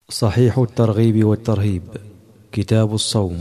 صحيح الترغيب والترهيب. كتاب الصوم.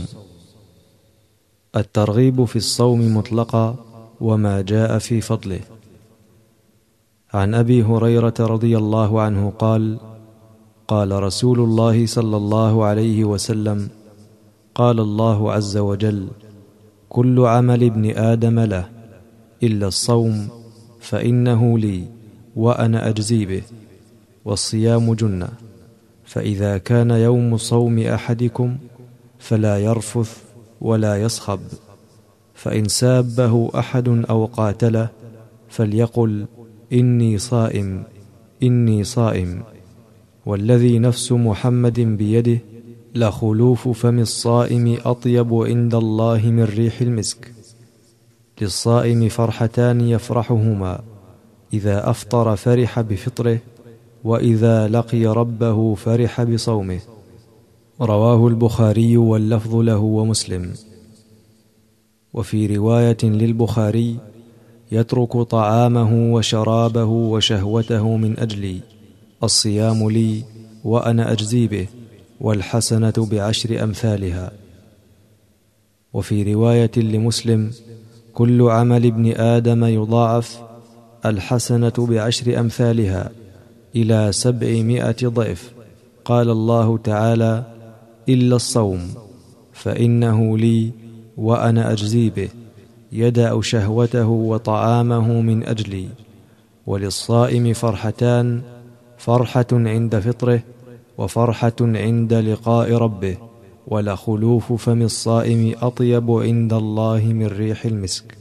الترغيب في الصوم مطلقا وما جاء في فضله. عن أبي هريرة رضي الله عنه قال: قال رسول الله صلى الله عليه وسلم: قال الله عز وجل: كل عمل ابن آدم له إلا الصوم فإنه لي وأنا أجزي به، والصيام جنة، فإذا كان يوم صوم أحدكم فلا يرفث ولا يصخب، فإن سابه أحد أو قاتله فليقل: إني صائم إني صائم. والذي نفس محمد بيده لخلوف فم الصائم أطيب عند الله من ريح المسك. للصائم فرحتان يفرحهما: إذا أفطر فرح بفطره، وإذا لقي ربه فرح بصومه. رواه البخاري واللفظ له ومسلم. وفي رواية للبخاري: يترك طعامه وشرابه وشهوته من أجلي، الصيام لي وأنا أجزي به، والحسنة بعشر أمثالها. وفي رواية لمسلم: كل عمل ابن آدم يضاعف، الحسنة بعشر أمثالها إلى 700 ضعف. قال الله تعالى: إلا الصوم فإنه لي وأنا أجزي به، يدع شهوته وطعامه من أجلي. وللصائم فرحتان: فرحة عند فطره، وفرحة عند لقاء ربه. ولخلوف فم الصائم أطيب عند الله من ريح المسك.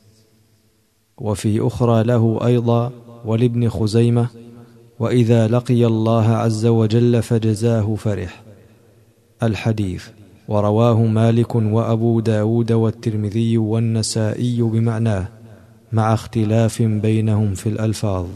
وفي أخرى له أيضا ولابن خزيمة: وإذا لقي الله عز وجل فجزاه فرح. الحديث. ورواه مالك وأبو داود والترمذي والنسائي بمعناه، مع اختلاف بينهم في الألفاظ.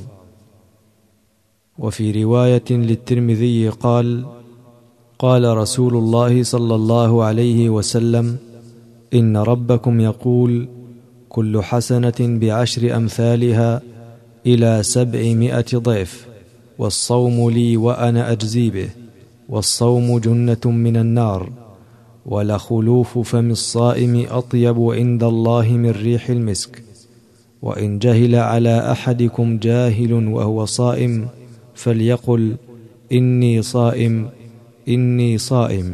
وفي رواية للترمذي قال: قال رسول الله صلى الله عليه وسلم: إن ربكم يقول: كل حسنة بعشر أمثالها إلى 700 ضعف، والصوم لي وأنا أجزي به، والصوم جنة من النار. ولخلوف فم الصائم أطيب عند الله من ريح المسك. وإن جهل على أحدكم جاهل وهو صائم فليقل: إني صائم إني صائم.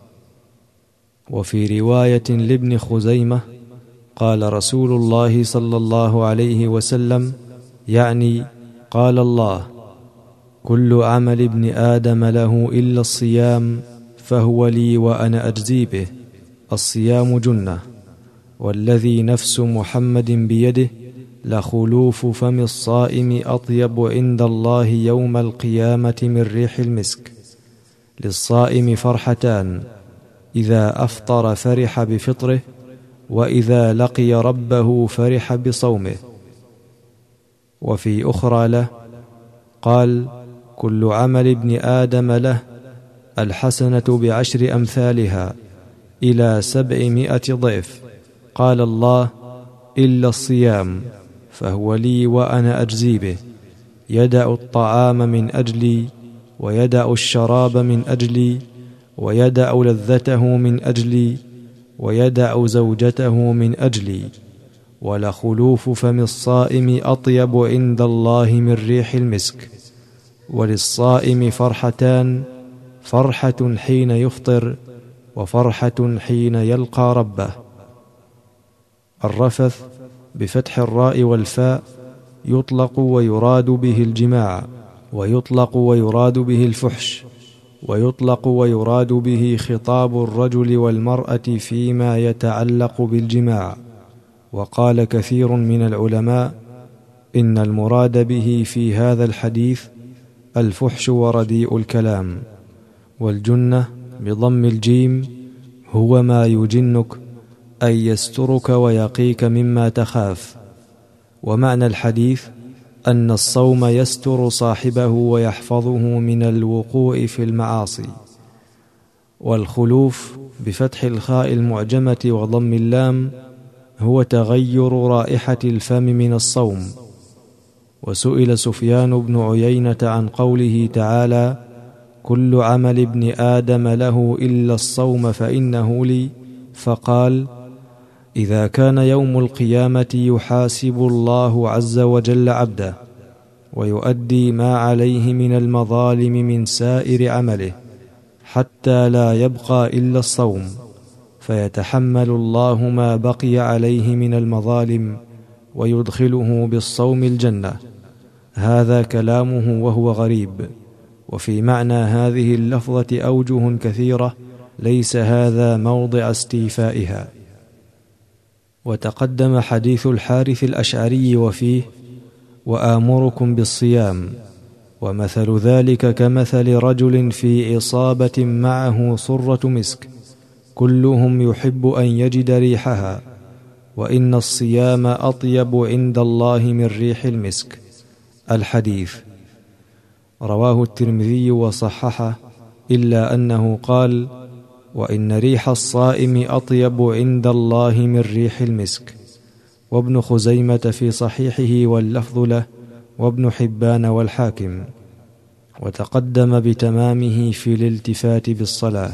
وفي رواية لابن خزيمة: قال رسول الله صلى الله عليه وسلم، يعني قال الله: كل عمل ابن آدم له إلا الصيام فهو لي وأنا أجزي به، الصيام جنة. والذي نفس محمد بيده لخلوف فم الصائم أطيب عند الله يوم القيامة من ريح المسك. للصائم فرحتان: إذا أفطر فرح بفطره، وإذا لقي ربه فرح بصومه. وفي أخرى له قال: كل عمل ابن آدم له الحسنة بعشر أمثالها إلى 700 ضعف. قال الله: إلا الصيام فهو لي وأنا أجزي به، يدع الطعام من أجلي، ويدع الشراب من أجلي، ويدع لذته من أجلي، ويدع زوجته من أجلي. ولخلوف فم الصائم أطيب عند الله من ريح المسك. وللصائم فرحتان: فرحة حين يفطر، وفرحة حين يلقى ربه. الرفث بفتح الراء والفاء يطلق ويراد به الجماع، ويطلق ويراد به الفحش، ويطلق ويراد به خطاب الرجل والمرأة فيما يتعلق بالجماع. وقال كثير من العلماء: إن المراد به في هذا الحديث الفحش ورديء الكلام. والجنة بضم الجيم هو ما يجنك، أي يسترك ويقيك مما تخاف. ومعنى الحديث أن الصوم يستر صاحبه ويحفظه من الوقوع في المعاصي. والخلوف بفتح الخاء المعجمة وضم اللام هو تغير رائحة الفم من الصوم. وسئل سفيان بن عيينة عن قوله تعالى: كل عمل ابن آدم له إلا الصوم فإنه لي، فقال: إذا كان يوم القيامة يحاسب الله عز وجل عبده ويؤدي ما عليه من المظالم من سائر عمله حتى لا يبقى إلا الصوم، فيتحمل الله ما بقي عليه من المظالم ويدخله بالصوم الجنة. هذا كلامه وهو غريب، وفي معنى هذه اللفظة أوجه كثيرة ليس هذا موضع استيفائها. وتقدم حديث الحارث الأشعري وفيه: وآمركم بالصيام، ومثل ذلك كمثل رجل في عصابة معه صرة مسك، كلهم يحب أن يجد ريحها، وإن الصيام أطيب عند الله من ريح المسك. الحديث رواه الترمذي وصححه، إلا أنه قال: وإن ريح الصائم أطيب عند الله من ريح المسك. وابن خزيمة في صحيحه واللفظ له، وابن حبان والحاكم. وتقدم بتمامه في الالتفات بالصلاة.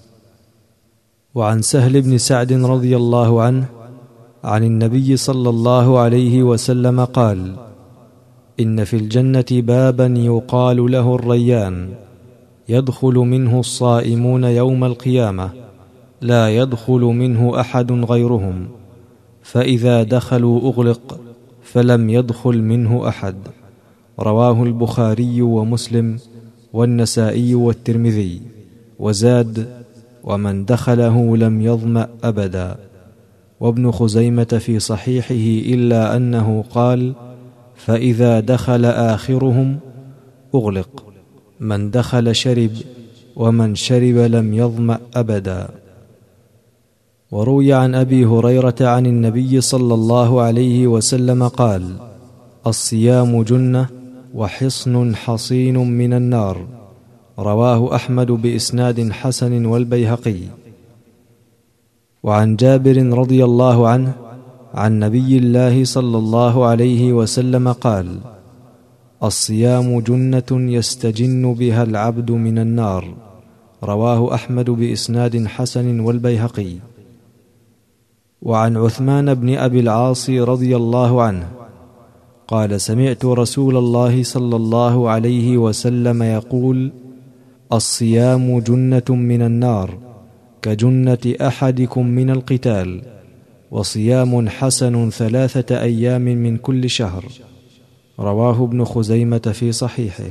وعن سهل بن سعد رضي الله عنه عن النبي صلى الله عليه وسلم قال: إن في الجنة بابا يقال له الريان، يدخل منه الصائمون يوم القيامة، لا يدخل منه أحد غيرهم، فإذا دخلوا أغلق، فلم يدخل منه أحد. رواه البخاري ومسلم والنسائي والترمذي، وزاد: ومن دخله لم يظمأ أبدا. وابن خزيمة في صحيحه، إلا أنه قال: فإذا دخل آخرهم أغلق، من دخل شرب، ومن شرب لم يظمأ أبدا. وروي عن أبي هريرة عن النبي صلى الله عليه وسلم قال: الصيام جنة وحصن حصين من النار. رواه أحمد بإسناد حسن والبيهقي. وعن جابر رضي الله عنه عن نبي الله صلى الله عليه وسلم قال: الصيام جنة يستجن بها العبد من النار. رواه أحمد بإسناد حسن والبيهقي. وعن عثمان بن أبي العاص رضي الله عنه قال: سمعت رسول الله صلى الله عليه وسلم يقول: الصيام جنة من النار كجنة أحدكم من القتال، وصيام حسن 3 أيام من كل شهر. رواه ابن خزيمة في صحيحه.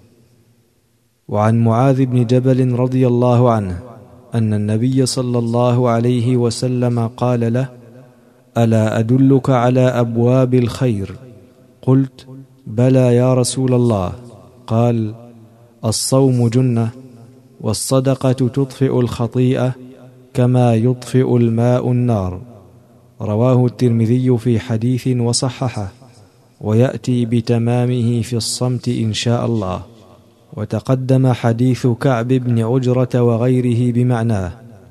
وعن معاذ بن جبل رضي الله عنه أن النبي صلى الله عليه وسلم قال له: ألا أدلك على أبواب الخير؟ قلت: بلى يا رسول الله. قال: الصوم جنة، والصدقة تطفئ الخطيئة كما يطفئ الماء النار. رواه الترمذي في حديث وصححه، ويأتي بتمامه في الصمت إن شاء الله. وتقدم حديث كعب بن عجرة وغيره بمعناه.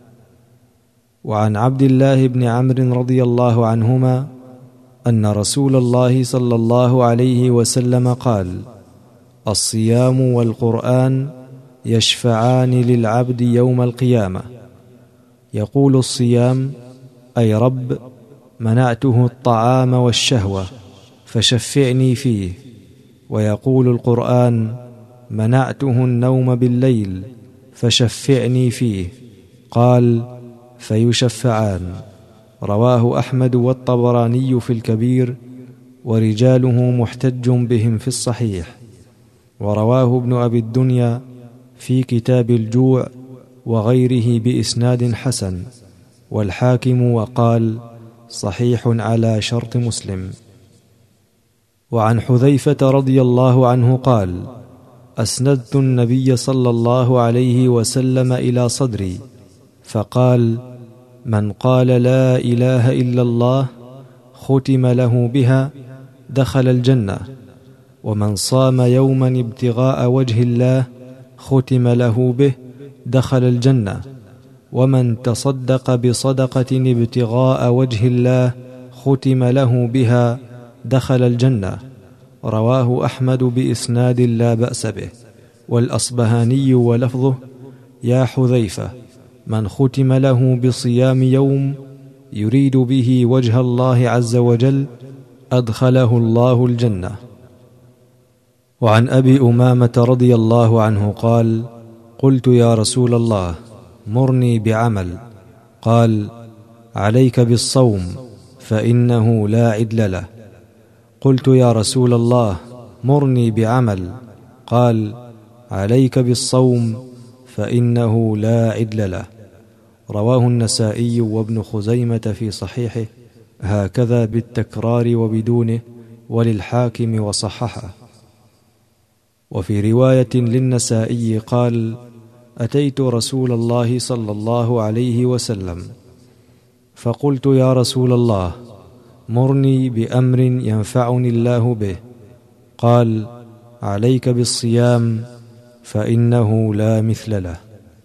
وعن عبد الله بن عمرو رضي الله عنهما أن رسول الله صلى الله عليه وسلم قال: الصيام والقرآن يشفعان للعبد يوم القيامة. يقول الصيام: أي رب، منعته الطعام والشهوة فشفعني فيه. ويقول القرآن: منعته النوم بالليل فشفعني فيه. قال: فيشفعان. رواه أحمد والطبراني في الكبير، ورجاله محتج بهم في الصحيح. ورواه ابن أبي الدنيا في كتاب الجوع وغيره بإسناد حسن، والحاكم وقال: صحيح على شرط مسلم. وعن حذيفة رضي الله عنه قال: أسندت النبي صلى الله عليه وسلم إلى صدري فقال: من قال لا إله إلا الله ختم له بها دخل الجنة، ومن صام يوما ابتغاء وجه الله ختم له به دخل الجنة، ومن تصدق بصدقة ابتغاء وجه الله ختم له بها دخل الجنة. رواه أحمد بإسناد لا بأس به. والأصبهاني ولفظه: يا حذيفة، من ختم له بصيام يوم يريد به وجه الله عز وجل أدخله الله الجنة. وعن أبي أمامة رضي الله عنه قال: قلت يا رسول الله مرني بعمل. قال: عليك بالصوم فإنه لا عدل له. قلت يا رسول الله مرني بعمل. قال: عليك بالصوم فإنه لا عدل له. رواه النسائي وابن خزيمة في صحيحه هكذا بالتكرار وبدونه، وللحاكم وصححه. وفي رواية للنسائي قال: أتيت رسول الله صلى الله عليه وسلم فقلت يا رسول الله مرني بأمر ينفعني الله به. قال: عليك بالصيام فإنه لا مثل له.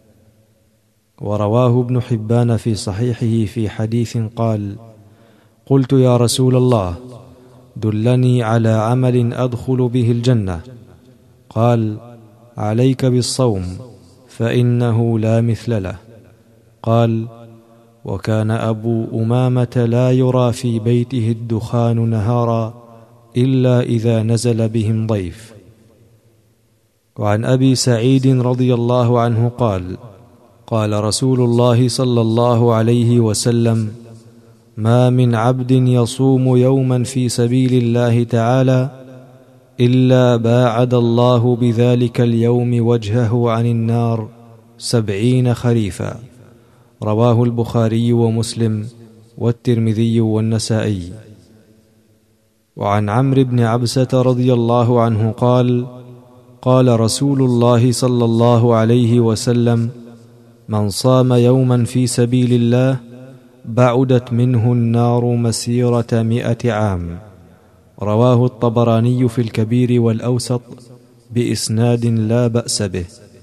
ورواه ابن حبان في صحيحه في حديث قال: قلت يا رسول الله دلني على عمل أدخل به الجنة. قال: عليك بالصوم فإنه لا مثل له. قال: وكان أبو أمامة لا يرى في بيته الدخان نهارا إلا إذا نزل بهم ضيف. وعن أبي سعيد رضي الله عنه قال: قال رسول الله صلى الله عليه وسلم: ما من عبد يصوم يوما في سبيل الله تعالى إلا باعد الله بذلك اليوم وجهه عن النار 70 خريفا. رواه البخاري ومسلم والترمذي والنسائي. وعن عمرو بن عبسة رضي الله عنه قال: قال رسول الله صلى الله عليه وسلم: من صام يوما في سبيل الله بعدت منه النار مسيرة 100 عام. رواه الطبراني في الكبير والأوسط بإسناد لا بأس به.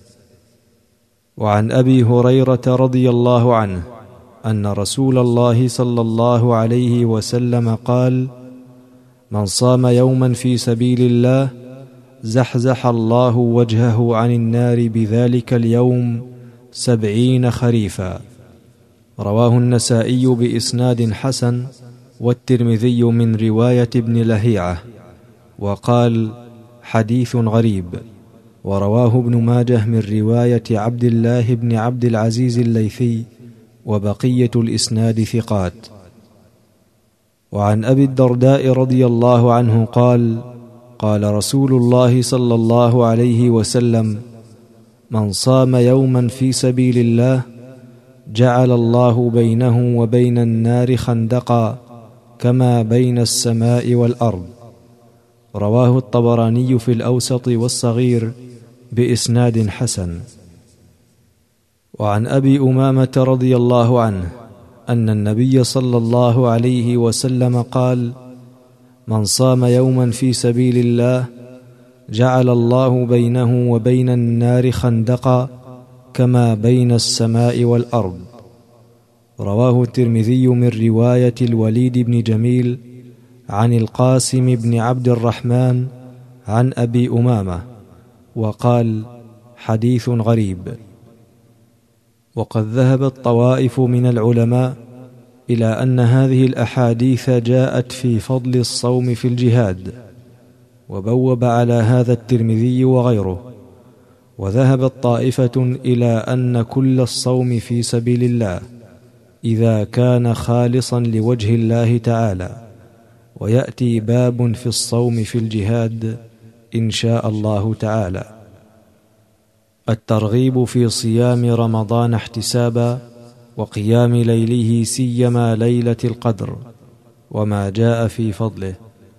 وعن أبي هريرة رضي الله عنه أن رسول الله صلى الله عليه وسلم قال: من صام يوما في سبيل الله زحزح الله وجهه عن النار بذلك اليوم 70 خريفا. رواه النسائي بإسناد حسن والترمذي من رواية ابن لهيعة وقال: حديث غريب. ورواه ابن ماجه من رواية عبد الله بن عبد العزيز الليثي وبقية الإسناد ثقات. وعن أبي الدرداء رضي الله عنه قال: قال رسول الله صلى الله عليه وسلم: من صام يوما في سبيل الله جعل الله بينه وبين النار خندقا كما بين السماء والأرض. رواه الطبراني في الأوسط والصغير بإسناد حسن. وعن أبي أمامة رضي الله عنه أن النبي صلى الله عليه وسلم قال: من صام يوما في سبيل الله جعل الله بينه وبين النار خندقا كما بين السماء والأرض. رواه الترمذي من رواية الوليد بن جميل عن القاسم بن عبد الرحمن عن أبي أمامة وقال: حديث غريب. وقد ذهبت طوائف من العلماء إلى أن هذه الأحاديث جاءت في فضل الصوم في الجهاد، وبوب على هذا الترمذي وغيره. وذهبت طائفة إلى أن كل الصوم في سبيل الله إذا كان خالصا لوجه الله تعالى، ويأتي باب في الصوم في الجهاد إن شاء الله تعالى. الترغيب في صيام رمضان احتسابا وقيام ليله سيما ليلة القدر وما جاء في فضله.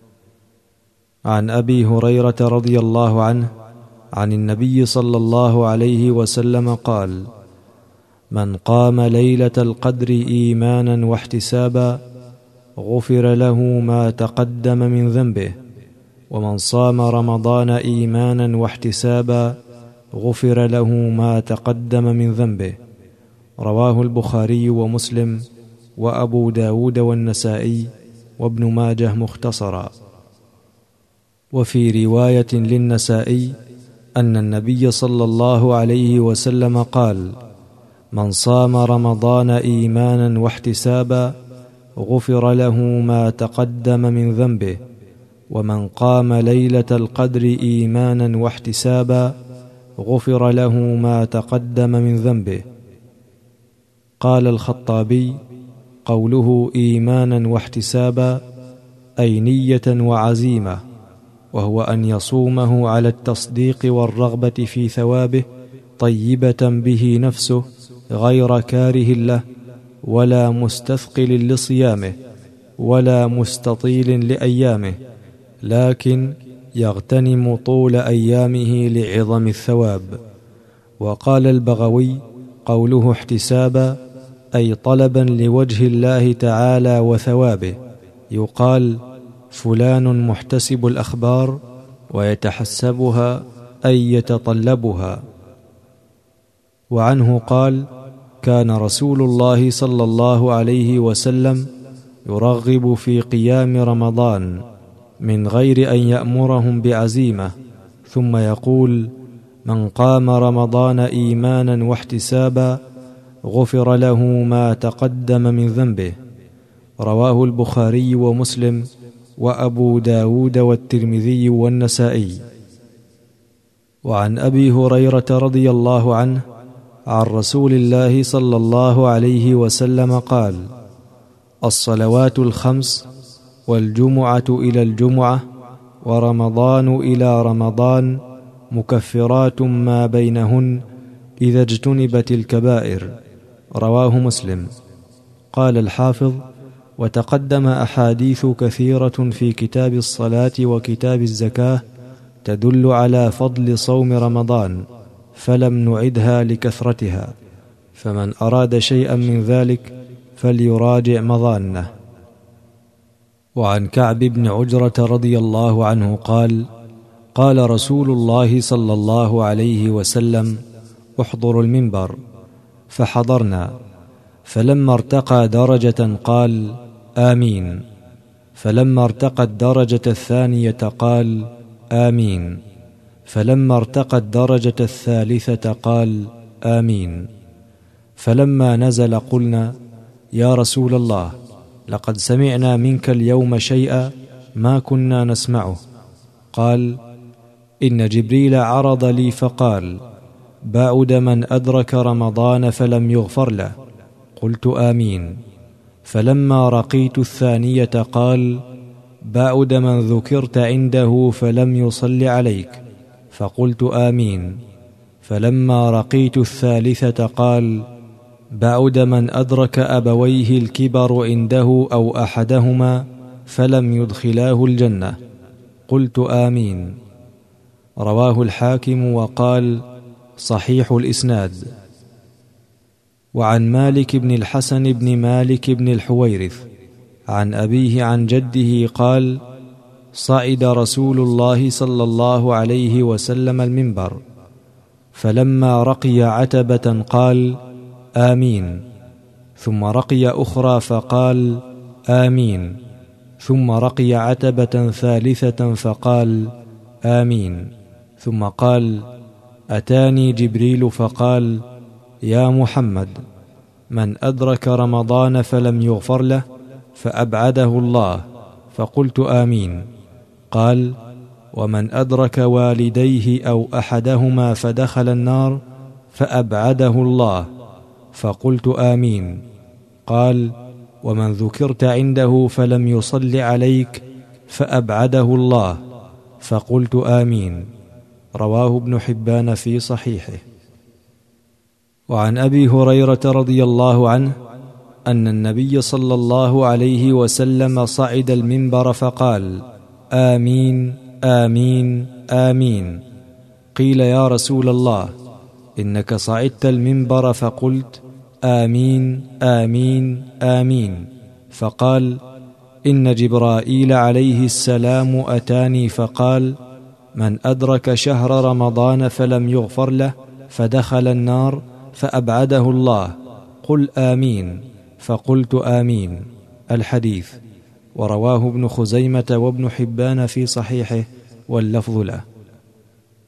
عن أبي هريرة رضي الله عنه عن النبي صلى الله عليه وسلم قال: من قام ليلة القدر إيمانا واحتسابا غفر له ما تقدم من ذنبه، ومن صام رمضان إيمانا واحتسابا غفر له ما تقدم من ذنبه. رواه البخاري ومسلم وأبو داود والنسائي وابن ماجه مختصرا. وفي رواية للنسائي أن النبي صلى الله عليه وسلم قال: من صام رمضان إيمانا واحتسابا غفر له ما تقدم من ذنبه، ومن قام ليلة القدر إيمانا واحتسابا غفر له ما تقدم من ذنبه. قال الخطابي: قوله إيمانا واحتسابا أي نية وعزيمة، وهو أن يصومه على التصديق والرغبة في ثوابه، طيبة به نفسه غير كاره له، ولا مستثقل لصيامه، ولا مستطيل لأيامه، لكن يغتنم طول أيامه لعظم الثواب. وقال البغوي: قوله احتسابا أي طلبا لوجه الله تعالى وثوابه، يقال: فلان محتسب الأخبار، ويتحسبها أي يتطلبها. وعنه قال: كان رسول الله صلى الله عليه وسلم يرغب في قيام رمضان من غير أن يأمرهم بعزيمة، ثم يقول: من قام رمضان إيمانا واحتسابا غفر له ما تقدم من ذنبه. رواه البخاري ومسلم وأبو داود والترمذي والنسائي. وعن أبي هريرة رضي الله عنه عن رسول الله صلى الله عليه وسلم قال: الصلوات الخمس، والجمعة إلى الجمعة، ورمضان إلى رمضان مكفرات ما بينهن إذا اجتنبت الكبائر. رواه مسلم. قال الحافظ: وتقدم أحاديث كثيرة في كتاب الصلاة وكتاب الزكاة تدل على فضل صوم رمضان، فلم نعدها لكثرتها، فمن أراد شيئا من ذلك فليراجع مظانه. وعن كعب بن عجرة رضي الله عنه قال: قال رسول الله صلى الله عليه وسلم: احضروا المنبر. فحضرنا، فلما ارتقى درجة قال: آمين. فلما ارتقى الدرجة الثانية قال: آمين. فلما ارتقى الدرجة الثالثة قال: آمين. فلما نزل قلنا: يا رسول الله، لقد سمعنا منك اليوم شيئا ما كنا نسمعه. قال: إن جبريل عرض لي فقال: بعد من أدرك رمضان فلم يغفر له. قلت: آمين. فلما رقيت الثانية قال: بعد من ذكرت عنده فلم يصل عليك. فقلت: آمين. فلما رقيت الثالثة قال: بعد من أدرك أبويه الكبر عنده أو أحدهما فلم يدخلاه الجنة. قلت: آمين. رواه الحاكم وقال: صحيح الإسناد. وعن مالك بن الحسن بن مالك بن الحويرث عن أبيه عن جده قال: صعد رسول الله صلى الله عليه وسلم المنبر، فلما رقي عتبة قال: آمين. ثم رقي أخرى فقال: آمين. ثم رقي عتبة ثالثة فقال: آمين. ثم قال: أتاني جبريل فقال: يا محمد، من أدرك رمضان فلم يغفر له فأبعده الله. فقلت: آمين. قال: ومن أدرك والديه أو أحدهما فدخل النار فأبعده الله. فقلت: آمين. قال: ومن ذكرت عنده فلم يصل عليك فأبعده الله. فقلت: آمين. رواه ابن حبان في صحيحه. وعن أبي هريرة رضي الله عنه أن النبي صلى الله عليه وسلم صعد المنبر فقال: آمين آمين آمين. قيل: يا رسول الله، إنك صعدت المنبر فقلت: آمين آمين آمين. فقال: إن جبرائيل عليه السلام أتاني فقال: من أدرك شهر رمضان فلم يغفر له فدخل النار فأبعده الله. قل آمين. فقلت: آمين. الحديث. ورواه ابن خزيمة وابن حبان في صحيحه، واللفظ له.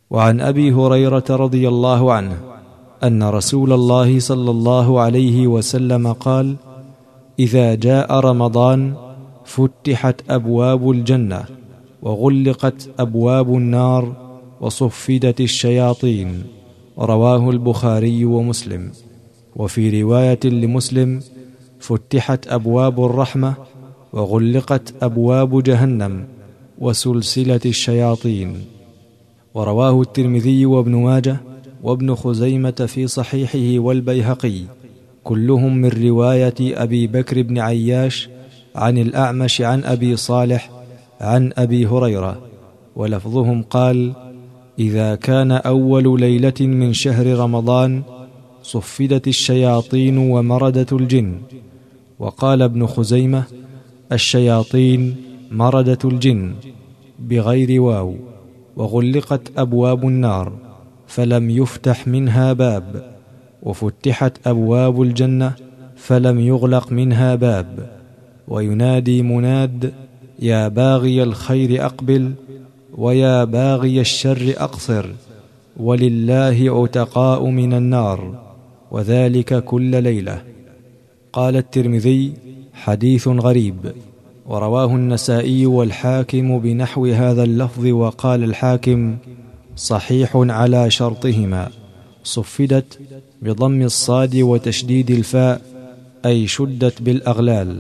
وعن أبي هريرة رضي الله عنه أن رسول الله صلى الله عليه وسلم قال: إذا جاء رمضان فتحت أبواب الجنة وغلقت أبواب النار وصفدت الشياطين. رواه البخاري ومسلم. وفي رواية لمسلم: فتحت أبواب الرحمة وغلقت أبواب جهنم وسلسلة الشياطين. ورواه الترمذي وابن ماجه وابن خزيمة في صحيحه والبيهقي، كلهم من رواية أبي بكر بن عياش عن الأعمش عن أبي صالح عن أبي هريرة، ولفظهم قال: إذا كان أول ليلة من شهر رمضان صفدت الشياطين ومردت الجن. وقال ابن خزيمة: الشياطين مردة الجن بغير واو. وغلقت أبواب النار فلم يفتح منها باب، وفتحت أبواب الجنة فلم يغلق منها باب. وينادي مناد: يا باغي الخير أقبل، ويا باغي الشر أقصر، ولله عتقاء من النار، وذلك كل ليلة. قال الترمذي: حديث غريب. ورواه النسائي والحاكم بنحو هذا اللفظ، وقال الحاكم: صحيح على شرطهما. صفدت بضم الصاد وتشديد الفاء، أي شدت بالأغلال.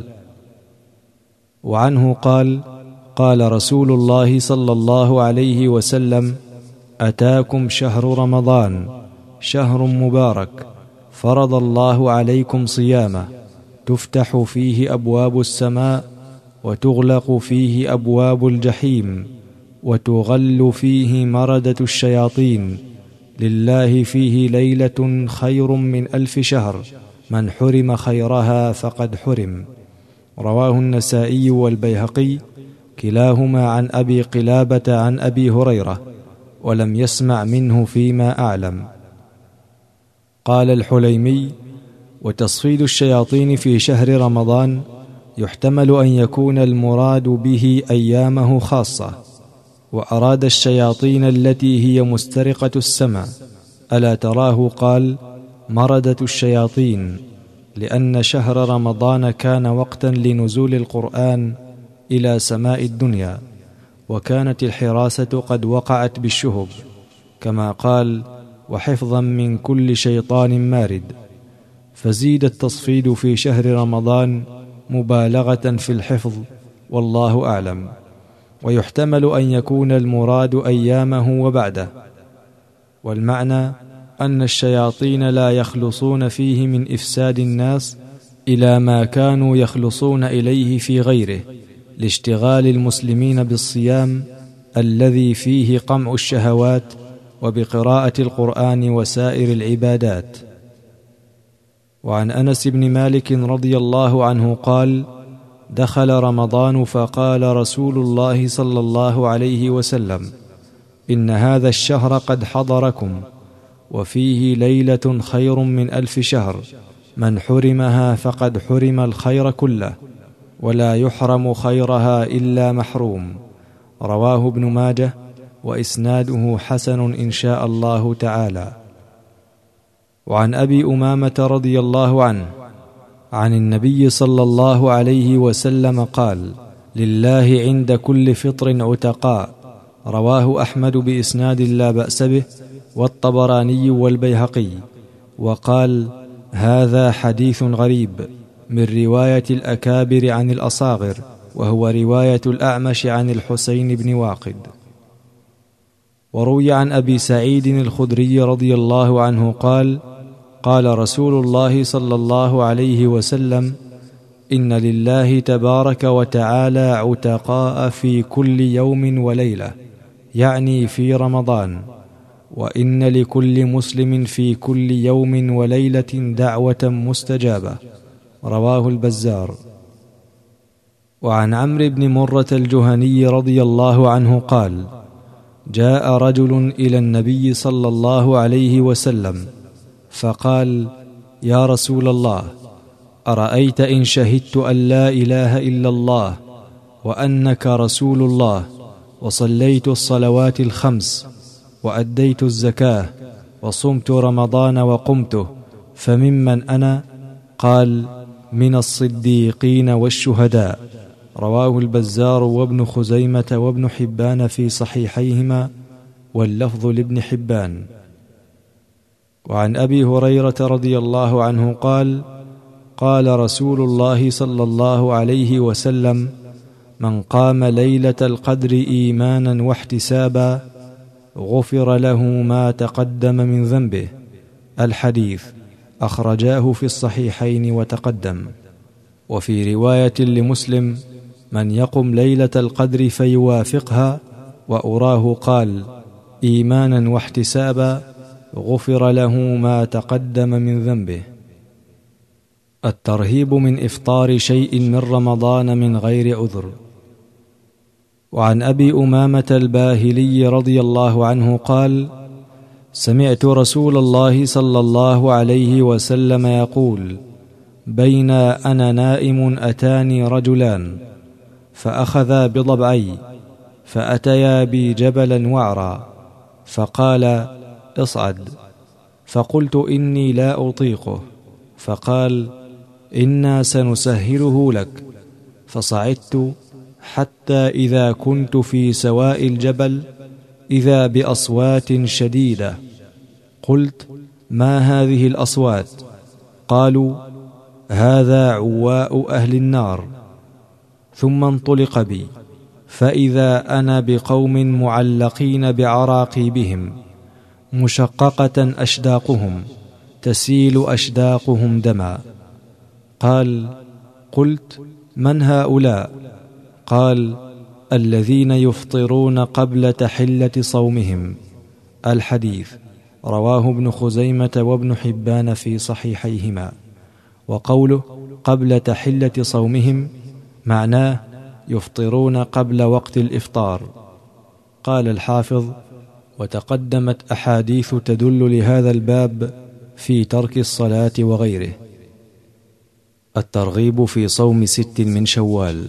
وعنه قال: قال رسول الله صلى الله عليه وسلم: أتاكم شهر رمضان، شهر مبارك، فرض الله عليكم صيامه، تفتح فيه أبواب السماء، وتغلق فيه أبواب الجحيم، وتغل فيه مردة الشياطين، لله فيه ليلة خير من 1000 شهر، من حرم خيرها فقد حرم. رواه النسائي والبيهقي، كلاهما عن أبي قلابة عن أبي هريرة، ولم يسمع منه فيما أعلم. قال الحليمي: وتصفيد الشياطين في شهر رمضان يحتمل أن يكون المراد به أيامه خاصة، وأراد الشياطين التي هي مسترقة السمع. ألا تراه قال: مردة الشياطين، لأن شهر رمضان كان وقتا لنزول القرآن إلى سماء الدنيا، وكانت الحراسة قد وقعت بالشهب، كما قال: وحفظا من كل شيطان مارد. فزيد التصفيد في شهر رمضان مبالغة في الحفظ، والله أعلم. ويحتمل أن يكون المراد أيامه وبعده، والمعنى أن الشياطين لا يخلصون فيه من إفساد الناس إلى ما كانوا يخلصون إليه في غيره، لاشتغال المسلمين بالصيام الذي فيه قمع الشهوات، وبقراءة القرآن وسائر العبادات. وعن أنس بن مالك رضي الله عنه قال: دخل رمضان فقال رسول الله صلى الله عليه وسلم: إن هذا الشهر قد حضركم، وفيه ليلة خير من 1000 شهر، من حرمها فقد حرم الخير كله، ولا يحرم خيرها إلا محروم. رواه ابن ماجه، وإسناده حسن إن شاء الله تعالى. وعن أبي أمامة رضي الله عنه عن النبي صلى الله عليه وسلم قال: لله عند كل فطر عتقاء. رواه أحمد بإسناد لا بأس به، والطبراني والبيهقي. وقال: هذا حديث غريب، من رواية الأكابر عن الأصاغر، وهو رواية الأعمش عن الحسين بن واقد. وروي عن أبي سعيد الخدري رضي الله عنه قال: قال رسول الله صلى الله عليه وسلم: إن لله تبارك وتعالى عتقاء في كل يوم وليلة، يعني في رمضان، وإن لكل مسلم في كل يوم وليلة دعوة مستجابة. رواه البزار. وعن عمرو بن مرة الجهني رضي الله عنه قال: جاء رجل إلى النبي صلى الله عليه وسلم فقال: يا رسول الله، أرأيت إن شهدت أن لا إله إلا الله وأنك رسول الله، وصليت الصلوات الخمس، وأديت الزكاة وصمت رمضان وقمته، فممن أنا؟ قال: من الصديقين والشهداء. رواه البزار وابن خزيمة وابن حبان في صحيحيهما، واللفظ لابن حبان. وعن أبي هريرة رضي الله عنه قال: قال رسول الله صلى الله عليه وسلم: من قام ليلة القدر إيمانا واحتسابا غفر له ما تقدم من ذنبه. الحديث أخرجاه في الصحيحين وتقدم. وفي رواية لمسلم: من يقم ليلة القدر فيوافقها، وأراه قال: إيمانا واحتسابا غفر له ما تقدم من ذنبه. الترهيب من إفطار شيء من رمضان من غير عذر. وعن أبي أمامة الباهلي رضي الله عنه قال: سمعت رسول الله صلى الله عليه وسلم يقول: بين أنا نائم أتاني رجلان فأخذا بضبعي فأتيا بي جبلا وعرا، فقال: اصعد. فقلت: إني لا أطيقه. فقال: إنا سنسهله لك. فصعدت حتى إذا كنت في سواء الجبل إذا بأصوات شديدة. قلت: ما هذه الأصوات؟ قالوا: هذا عواء أهل النار. ثم انطلق بي، فإذا أنا بقوم معلقين بعراقيبهم مشققة أشداقهم تسيل أشداقهم دما. قال: قلت: من هؤلاء؟ قال: الذين يفطرون قبل تحلة صومهم. الحديث رواه ابن خزيمة وابن حبان في صحيحيهما. وقوله قبل تحلة صومهم معناه يفطرون قبل وقت الإفطار. قال الحافظ: وتقدمت أحاديث تدل لهذا الباب في ترك الصلاة وغيره. الترغيب في صوم 6 من شوال.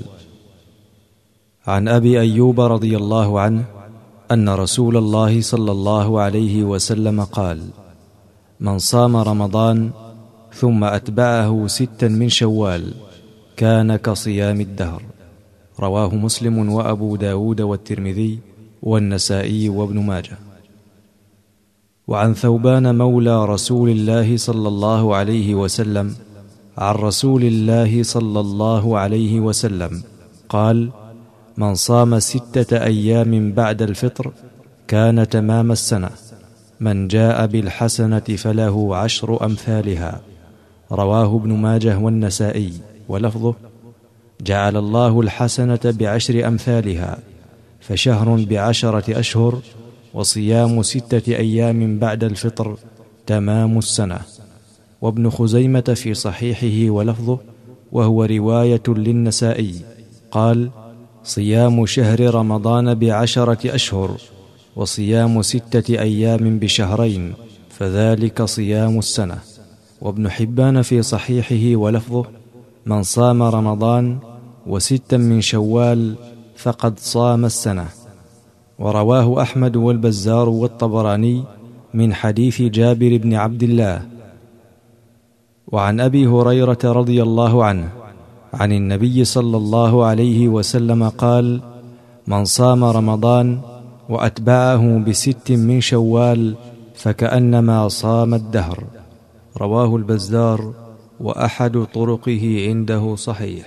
عن أبي أيوب رضي الله عنه أن رسول الله صلى الله عليه وسلم قال: من صام رمضان ثم أتبعه 6 من شوال كان كصيام الدهر. رواه مسلم وأبو داود والترمذي والنسائي وابن ماجه. وعن ثوبان مولى رسول الله صلى الله عليه وسلم عن رسول الله صلى الله عليه وسلم قال: من صام 6 أيام بعد الفطر كان تمام السنة. من جاء بالحسنة فله 10 أمثالها. رواه ابن ماجه والنسائي، ولفظه: جعل الله الحسنة ب10 أمثالها، فشهر ب10 أشهر، وصيام 6 أيام بعد الفطر تمام السنة. وابن خزيمة في صحيحه، ولفظه: وهو رواية للنسائي، قال: صيام شهر رمضان ب10 أشهر، وصيام 6 أيام بشهرين، فذلك صيام السنة. وابن حبان في صحيحه، ولفظه: من صام رمضان و6 من شوال فقد صام السنة. ورواه أحمد والبزار والطبراني من حديث جابر بن عبد الله. وعن أبي هريرة رضي الله عنه عن النبي صلى الله عليه وسلم قال: من صام رمضان وأتبعه ب6 من شوال فكأنما صام الدهر. رواه البزار، وأحد طرقه عنده صحيح.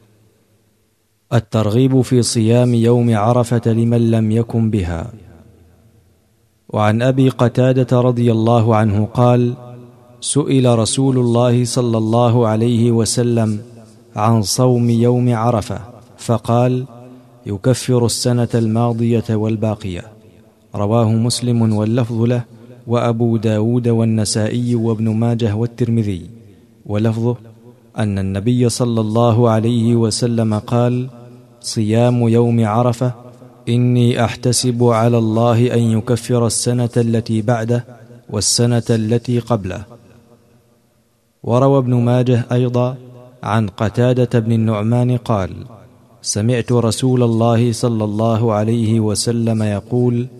الترغيب في صيام يوم عرفة لمن لم يكن بها. وعن أبي قتادة رضي الله عنه قال: سئل رسول الله صلى الله عليه وسلم عن صوم يوم عرفة فقال: يكفر السنة الماضية والباقية. رواه مسلم واللفظ له، وأبو داود والنسائي وابن ماجه والترمذي، ولفظه: أن النبي صلى الله عليه وسلم قال: صيام يوم عرفة إني أحتسب على الله أن يكفر السنة التي بعده والسنة التي قبله. وروى ابن ماجه أيضا عن قتادة بن النعمان قال: سمعت رسول الله صلى الله عليه وسلم يقول: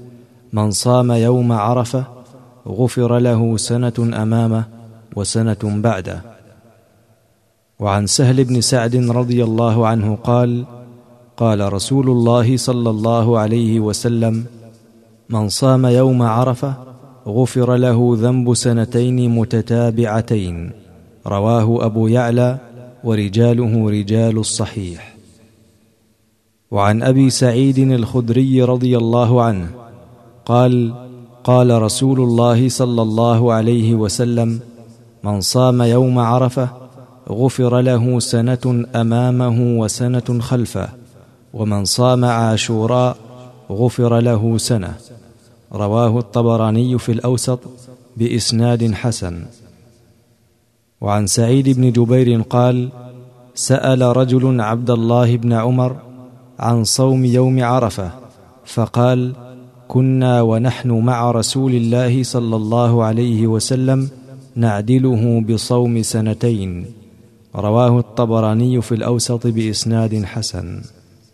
من صام يوم عرفة غفر له سنة أمامه وسنة بعده. وعن سهل بن سعد رضي الله عنه قال: قال رسول الله صلى الله عليه وسلم: من صام يوم عرفة غفر له ذنب سنتين متتابعتين. رواه أبو يعلى ورجاله رجال الصحيح. وعن أبي سعيد الخدري رضي الله عنه قال: قال رسول الله صلى الله عليه وسلم: من صام يوم عرفة غفر له سنة أمامه وسنة خلفه، ومن صام عاشوراء غفر له سنة. رواه الطبراني في الأوسط بإسناد حسن. وعن سعيد بن جبير قال: سأل رجل عبد الله بن عمر عن صوم يوم عرفة فقال: كنا ونحن مع رسول الله صلى الله عليه وسلم نعدله بصوم سنتين. رواه الطبراني في الأوسط بإسناد حسن.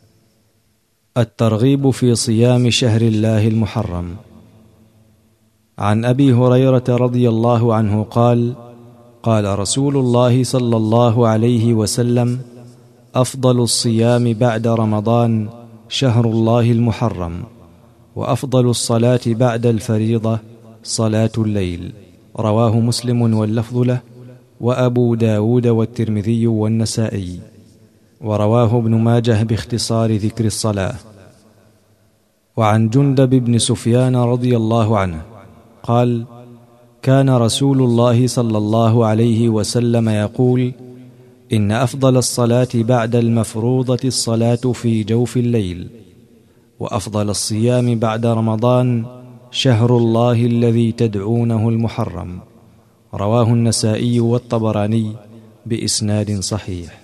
الترغيب في صيام شهر الله المحرم. عن أبي هريرة رضي الله عنه قال: قال رسول الله صلى الله عليه وسلم: أفضل الصيام بعد رمضان شهر الله المحرم، وأفضل الصلاة بعد الفريضة صلاة الليل. رواه مسلم واللفظ له، وأبو داود والترمذي والنسائي، ورواه ابن ماجه باختصار ذكر الصلاة. وعن جندب بن سفيان رضي الله عنه قال: كان رسول الله صلى الله عليه وسلم يقول: إن أفضل الصلاة بعد المفروضة الصلاة في جوف الليل، وأفضل الصيام بعد رمضان شهر الله الذي تدعونه المحرم. رواه النسائي والطبراني بإسناد صحيح.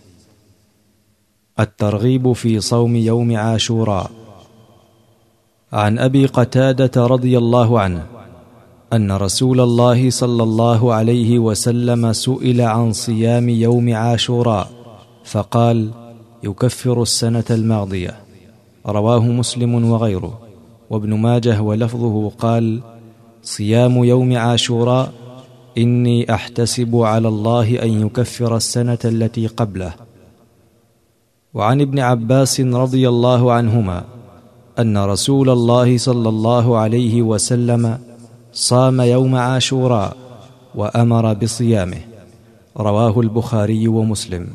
الترغيب في صوم يوم عاشوراء. عن أبي قتادة رضي الله عنه أن رسول الله صلى الله عليه وسلم سئل عن صيام يوم عاشوراء فقال: يكفر السنة الماضية. رواه مسلم وغيره، وابن ماجه ولفظه قال: صيام يوم عاشوراء إني أحتسب على الله أن يكفر السنة التي قبله. وعن ابن عباس رضي الله عنهما أن رسول الله صلى الله عليه وسلم صام يوم عاشوراء وأمر بصيامه. رواه البخاري ومسلم.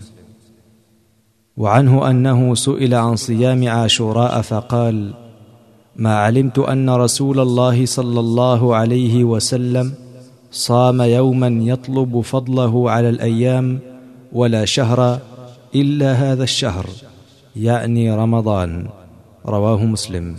وعنه أنه سئل عن صيام عاشوراء فقال: ما علمت أن رسول الله صلى الله عليه وسلم صام يوما يطلب فضله على الأيام ولا شهر إلا هذا الشهر، يعني رمضان. رواه مسلم.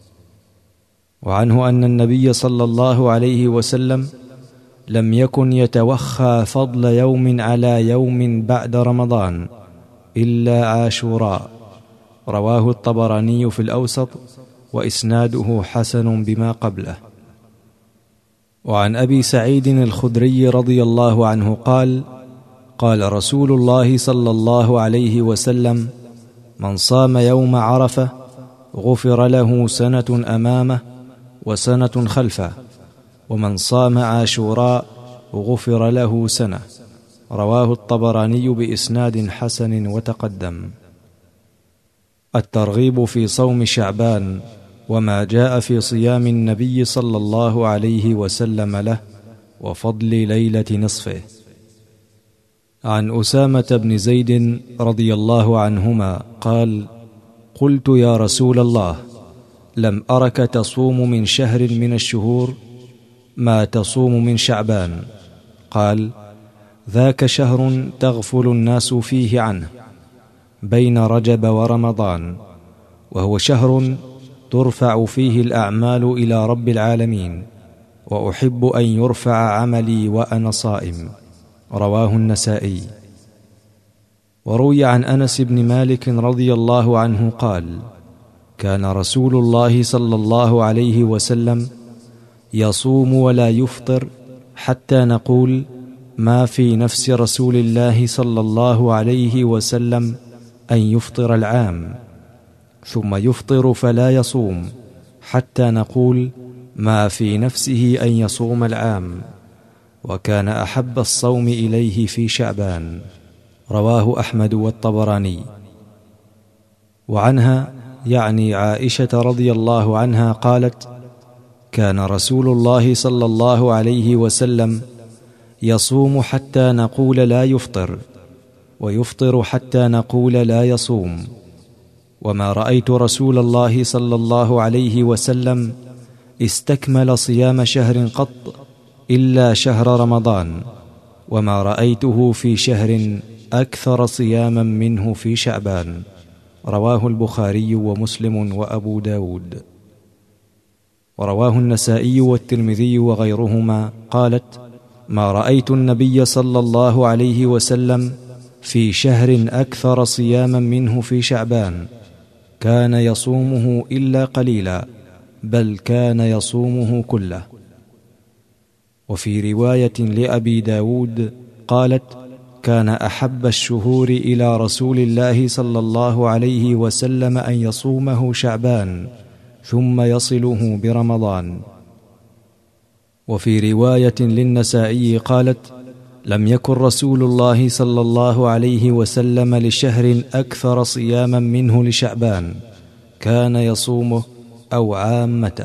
وعنه أن النبي صلى الله عليه وسلم لم يكن يتوخى فضل يوم على يوم بعد رمضان إلا عاشوراء. رواه الطبراني في الأوسط، وإسناده حسن بما قبله. وعن أبي سعيد الخدري رضي الله عنه قال: قال رسول الله صلى الله عليه وسلم: من صام يوم عرفة غفر له سنة أمامه وسنة خلفه، ومن صام عاشوراء غفر له سنة. رواه الطبراني بإسناد حسن وتقدم. الترغيب في صوم شعبان وما جاء في صيام النبي صلى الله عليه وسلم له وفضل ليلة نصفه. عن أسامة بن زيد رضي الله عنهما قال: قلت يا رسول الله، لم أرك تصوم من شهر من الشهور ما تصوم من شعبان. قال: ذاك شهر تغفل الناس فيه عنه بين رجب ورمضان، وهو شهر ترفع فيه الأعمال إلى رب العالمين، وأحب أن يرفع عملي وأنا صائم. رواه النسائي. وروي عن أنس بن مالك رضي الله عنه قال: كان رسول الله صلى الله عليه وسلم يصوم ولا يفطر حتى نقول: ما في نفس رسول الله صلى الله عليه وسلم أن يفطر العام، ثم يفطر فلا يصوم حتى نقول: ما في نفسه أن يصوم العام، وكان أحب الصوم إليه في شعبان. رواه أحمد والطبراني. وعنها يعني عائشة رضي الله عنها قالت: كان رسول الله صلى الله عليه وسلم يصوم حتى نقول لا يفطر، ويفطر حتى نقول لا يصوم، وما رأيت رسول الله صلى الله عليه وسلم استكمل صيام شهر قط إلا شهر رمضان، وما رأيته في شهر أكثر صياما منه في شعبان. رواه البخاري ومسلم وأبو داود. ورواه النسائي والترمذي وغيرهما قالت: ما رأيت النبي صلى الله عليه وسلم في شهر أكثر صياما منه في شعبان، كان يصومه إلا قليلا، بل كان يصومه كله. وفي رواية لأبي داود قالت: كان أحب الشهور إلى رسول الله صلى الله عليه وسلم أن يصومه شعبان ثم يصله برمضان. وفي رواية للنسائي قالت: لم يكن رسول الله صلى الله عليه وسلم لشهر أكثر صياما منه لشعبان، كان يصومه أو عامته.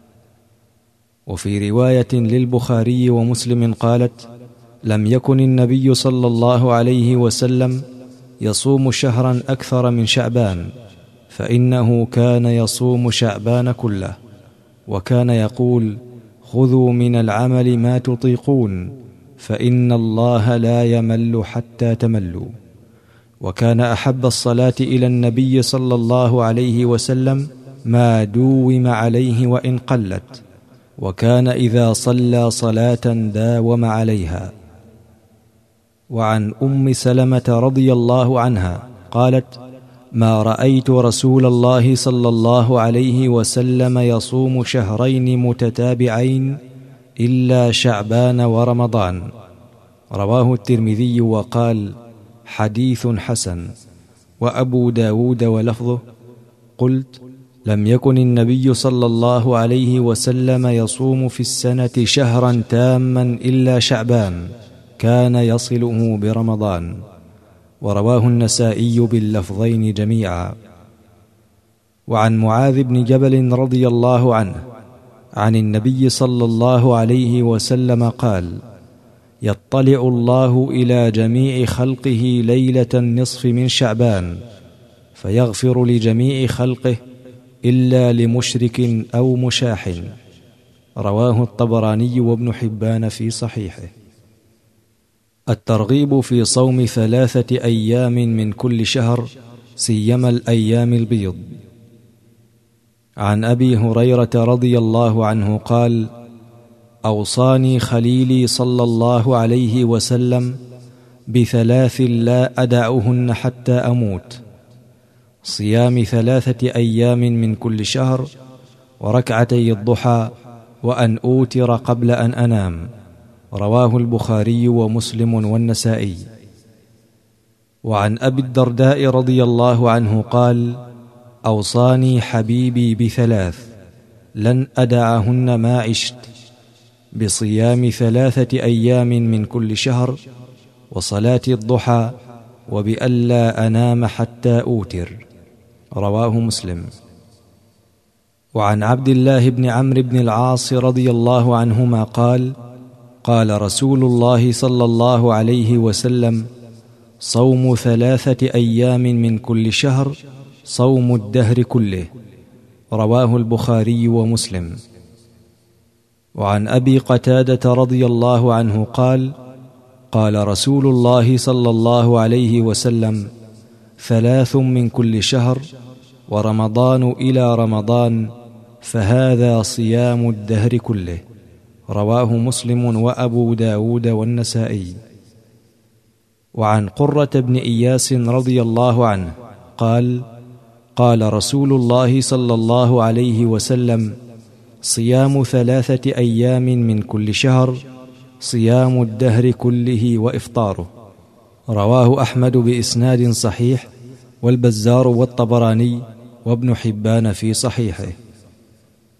وفي رواية للبخاري ومسلم قالت: لم يكن النبي صلى الله عليه وسلم يصوم شهرا أكثر من شعبان، فإنه كان يصوم شعبان كله، وكان يقول: خذوا من العمل ما تطيقون، فإن الله لا يمل حتى تملوا. وكان أحب الصلاة إلى النبي صلى الله عليه وسلم ما دوم عليه وإن قلت، وكان إذا صلى صلاة داوم عليها. وعن أم سلمة رضي الله عنها قالت: ما رأيت رسول الله صلى الله عليه وسلم يصوم شهرين متتابعين إلا شعبان ورمضان. رواه الترمذي وقال: حديث حسن. وأبو داود ولفظه: قلت: لم يكن النبي صلى الله عليه وسلم يصوم في السنة شهرا تاما إلا شعبان، كان يصله برمضان. ورواه النسائي باللفظين جميعا. وعن معاذ بن جبل رضي الله عنه عن النبي صلى الله عليه وسلم قال: يطلع الله إلى جميع خلقه ليلة النصف من شعبان، فيغفر لجميع خلقه إلا لمشرك أو مشاح. رواه الطبراني وابن حبان في صحيحه. الترغيب في صوم 3 أيام من كل شهر، سيما الأيام البيض. عن أبي هريرة رضي الله عنه قال: أوصاني خليلي صلى الله عليه وسلم ب3 لا أدعهن حتى أموت: صيام 3 أيام من كل شهر، وركعتي الضحى، وأن أوتر قبل أن أنام. رواه البخاري ومسلم والنسائي. وعن أبي الدرداء رضي الله عنه قال: أوصاني حبيبي ب3 لن أدعهن ما عشت: بصيام 3 أيام من كل شهر، وصلاة الضحى، وبألا أنام حتى أوتر. رواه مسلم. وعن عبد الله بن عمرو بن العاص رضي الله عنهما قال: قال رسول الله صلى الله عليه وسلم: صوم 3 أيام من كل شهر صوم الدهر كله. رواه البخاري ومسلم. وعن أبي قتادة رضي الله عنه قال: قال رسول الله صلى الله عليه وسلم: 3 من كل شهر، ورمضان إلى رمضان، فهذا صيام الدهر كله. رواه مسلم وأبو داود والنسائي. وعن قرة بن إياس رضي الله عنه قال: قال رسول الله صلى الله عليه وسلم: صيام 3 أيام من كل شهر صيام الدهر كله وإفطاره. رواه أحمد بإسناد صحيح، والبزار والطبراني، وابن حبان في صحيحه.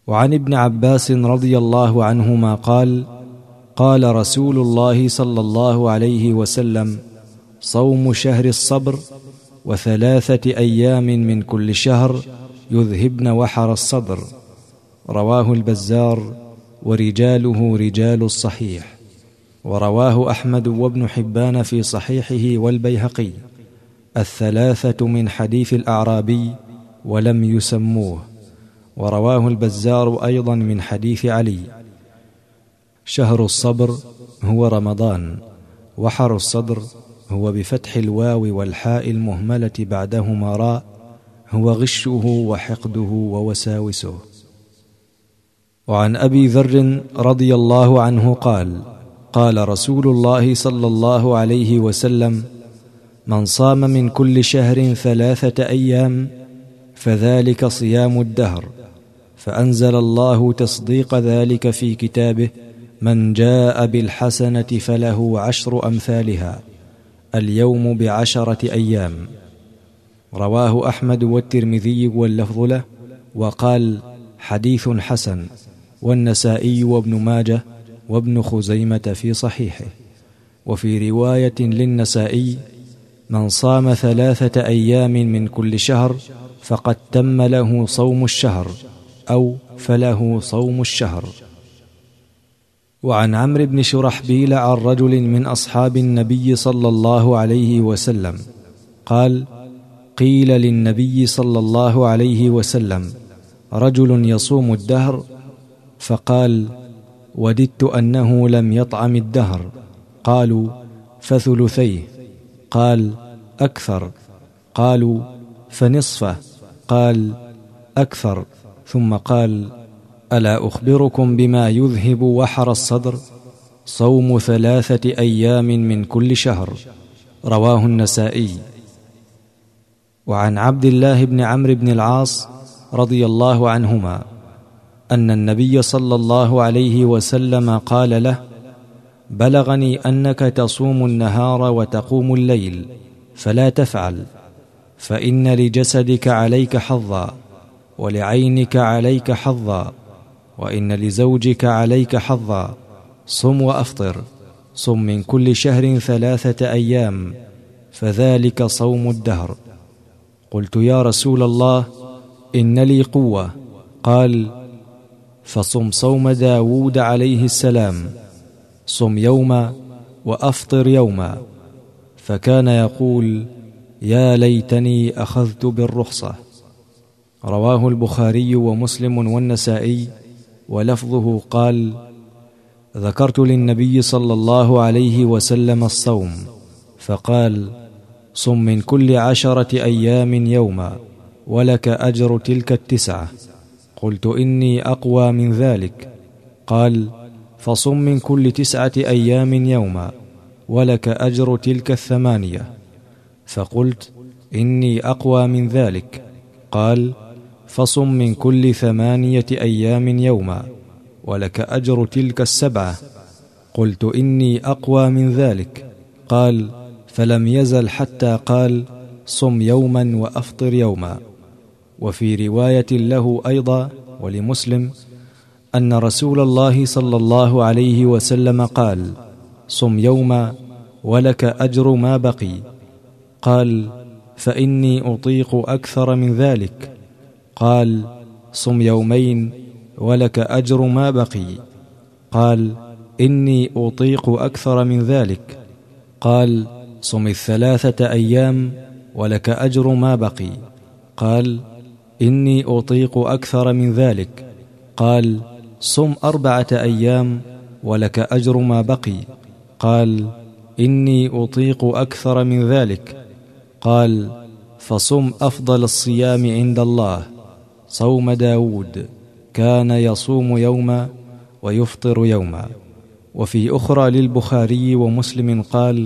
وعن ابن عباس رضي الله عنهما قال: قال رسول الله صلى الله عليه وسلم: صوم شهر الصبر 3 أيام من كل شهر يذهبن وحر الصدر. رواه البزار ورجاله رجال الصحيح. ورواه أحمد وابن حبان في صحيحه والبيهقي 3 من حديث الأعرابي ولم يسموه. ورواه البزار أيضا من حديث علي. شهر الصبر هو رمضان. وحر الصدر هو بفتح الواو والحاء المهملة بعدهما راء، هو غشه وحقده ووساوسه. وعن أبي ذر رضي الله عنه قال: قال رسول الله صلى الله عليه وسلم: من صام من كل شهر 3 أيام فذلك صيام الدهر. فأنزل الله تصديق ذلك في كتابه: من جاء بالحسنة فله 10 أمثالها، اليوم ب10 أيام. رواه أحمد والترمذي واللفظ له، وقال: حديث حسن. والنسائي وابن ماجه وابن خزيمة في صحيحه. وفي رواية للنسائي: من صام 3 أيام من كل شهر فقد تم له صوم الشهر، أو فله صوم الشهر. وعن عمرو بن شرحبيل عن رجل من أصحاب النبي صلى الله عليه وسلم قال: قيل للنبي صلى الله عليه وسلم: رجل يصوم الدهر، فقال: وددت أنه لم يطعم الدهر. قالوا: فثلثيه. قال: أكثر. قالوا: فنصفه. قال: أكثر. ثم قال: ألا أخبركم بما يذهب وحر الصدر؟ صوم 3 أيام من كل شهر. رواه النسائي. وعن عبد الله بن عمرو بن العاص رضي الله عنهما أن النبي صلى الله عليه وسلم قال له: بلغني أنك تصوم النهار وتقوم الليل، فلا تفعل، فإن لجسدك عليك حظا، ولعينك عليك حظا، وإن لزوجك عليك حظا. صم وأفطر. صم من كل شهر 3 أيام، فذلك صوم الدهر. قلت: يا رسول الله، إن لي قوة. قال: فصم صوم داود عليه السلام، صم يوما وأفطر يوما. فكان يقول: يا ليتني أخذت بالرخصة. رواه البخاري ومسلم والنسائي، ولفظه قال: ذكرت للنبي صلى الله عليه وسلم الصوم، فقال: صم من كل 10 أيام يوما، ولك أجر تلك 9. قلت: إني أقوى من ذلك. قال: فصم من كل 9 أيام يوما، ولك أجر تلك 8. فقلت: إني أقوى من ذلك. قال: فصم من كل 8 أيام يوما، ولك أجر تلك 7. قلت: إني أقوى من ذلك. قال: فلم يزل حتى قال: صم يوما وأفطر يوما. وفي رواية له أيضا ولمسلم أن رسول الله صلى الله عليه وسلم قال: صم يوما ولك أجر ما بقي. قال: فإني أطيق أكثر من ذلك. قال: صم يومين ولك أجر ما بقي. قال: إني أطيق أكثر من ذلك. قال: صم 3 أيام ولك أجر ما بقي. قال: إني أطيق أكثر من ذلك. قال: صم 4 أيام ولك أجر ما بقي. قال: إني أطيق أكثر من ذلك. قال: فصم أفضل الصيام عند الله صوم داود، كان يصوم يوما ويفطر يوما. وفي أخرى للبخاري ومسلم قال: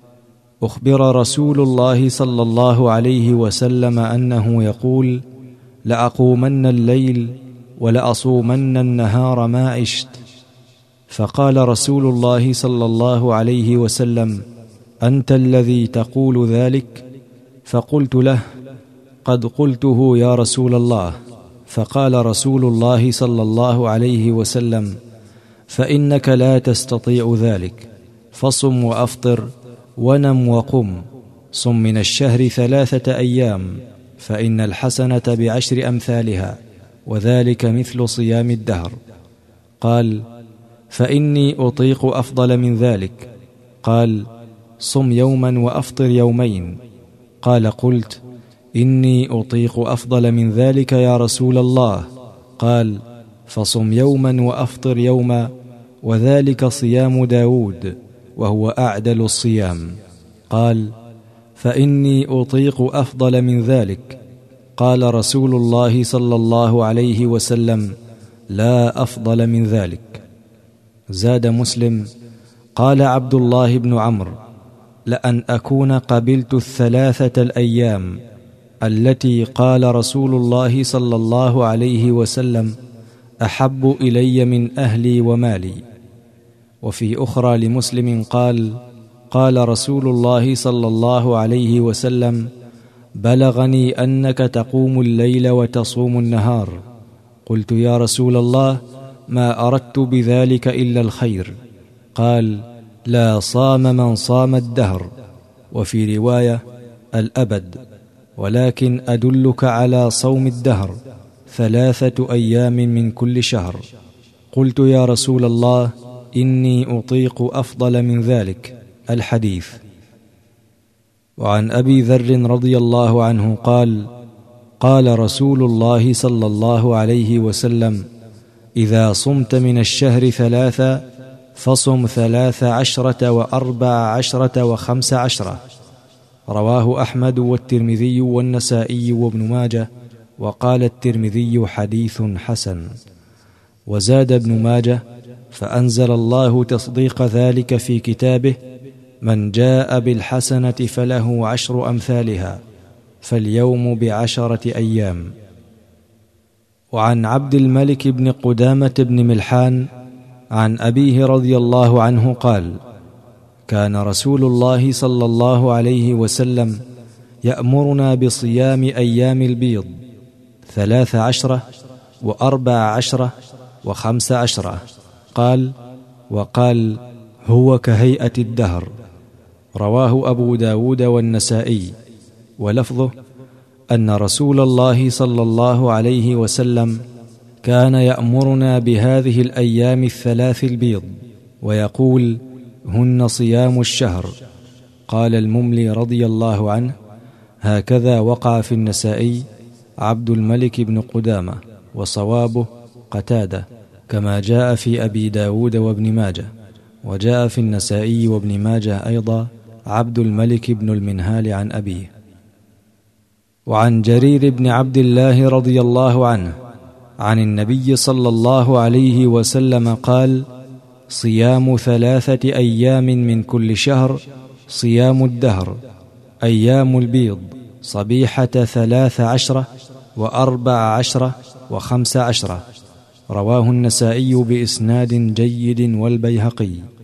أخبر رسول الله صلى الله عليه وسلم أنه يقول: لأقومن الليل ولأصومن النهار ما عشت. فقال رسول الله صلى الله عليه وسلم: أنت الذي تقول ذلك؟ فقلت له: قد قلته يا رسول الله. فقال رسول الله صلى الله عليه وسلم: فإنك لا تستطيع ذلك، فصم وأفطر ونم وقم. صم من الشهر 3 أيام، فإن الحسنة ب10 أمثالها، وذلك مثل صيام الدهر. قال: فإني أطيق أفضل من ذلك. قال: صم يوما وأفطر يومين. قال: قلت: إني أطيق أفضل من ذلك يا رسول الله. قال: فصم يوما وأفطر يوما، وذلك صيام داود، وهو أعدل الصيام. قال: فإني أطيق أفضل من ذلك. قال رسول الله صلى الله عليه وسلم: لا أفضل من ذلك. زاد مسلم: قال عبد الله بن عمرو: لأن أكون قبلت 3 الأيام التي قال رسول الله صلى الله عليه وسلم أحب إلي من أهلي ومالي. وفي أخرى لمسلم قال: قال رسول الله صلى الله عليه وسلم: بلغني أنك تقوم الليل وتصوم النهار. قلت: يا رسول الله، ما أردت بذلك إلا الخير. قال: لا صام من صام الدهر، وفي رواية الأبد، ولكن أدلك على صوم الدهر 3 أيام من كل شهر. قلت: يا رسول الله، إني أطيق أفضل من ذلك. الحديث. وعن أبي ذر رضي الله عنه قال: قال رسول الله صلى الله عليه وسلم: إذا صمت من الشهر 3 فصم 13 و14 و15. رواه أحمد والترمذي والنسائي وابن ماجه، وقال الترمذي: حديث حسن. وزاد ابن ماجه: فأنزل الله تصديق ذلك في كتابه: من جاء بالحسنة فله 10 أمثالها، فاليوم ب10 أيام. وعن عبد الملك بن قدامة بن ملحان عن أبيه رضي الله عنه قال: كان رسول الله صلى الله عليه وسلم يأمرنا بصيام أيام البيض 13 و14 و15. قال: وقال: هو كهيئة الدهر. رواه أبو داود والنسائي، ولفظه: أن رسول الله صلى الله عليه وسلم كان يأمرنا بهذه الأيام 3 البيض، ويقول: هن صيام الشهر. قال المملي رضي الله عنه: هكذا وقع في النسائي عبد الملك بن قدامة، وصوابه قتادة، كما جاء في أبي داود وابن ماجه. وجاء في النسائي وابن ماجه أيضا عبد الملك بن المنهال عن أبيه. وعن جرير بن عبد الله رضي الله عنه عن النبي صلى الله عليه وسلم قال: صيام 3 أيام من كل شهر صيام الدهر، أيام البيض صبيحة 13 و14 و15. رواه النسائي بإسناد جيد والبيهقي.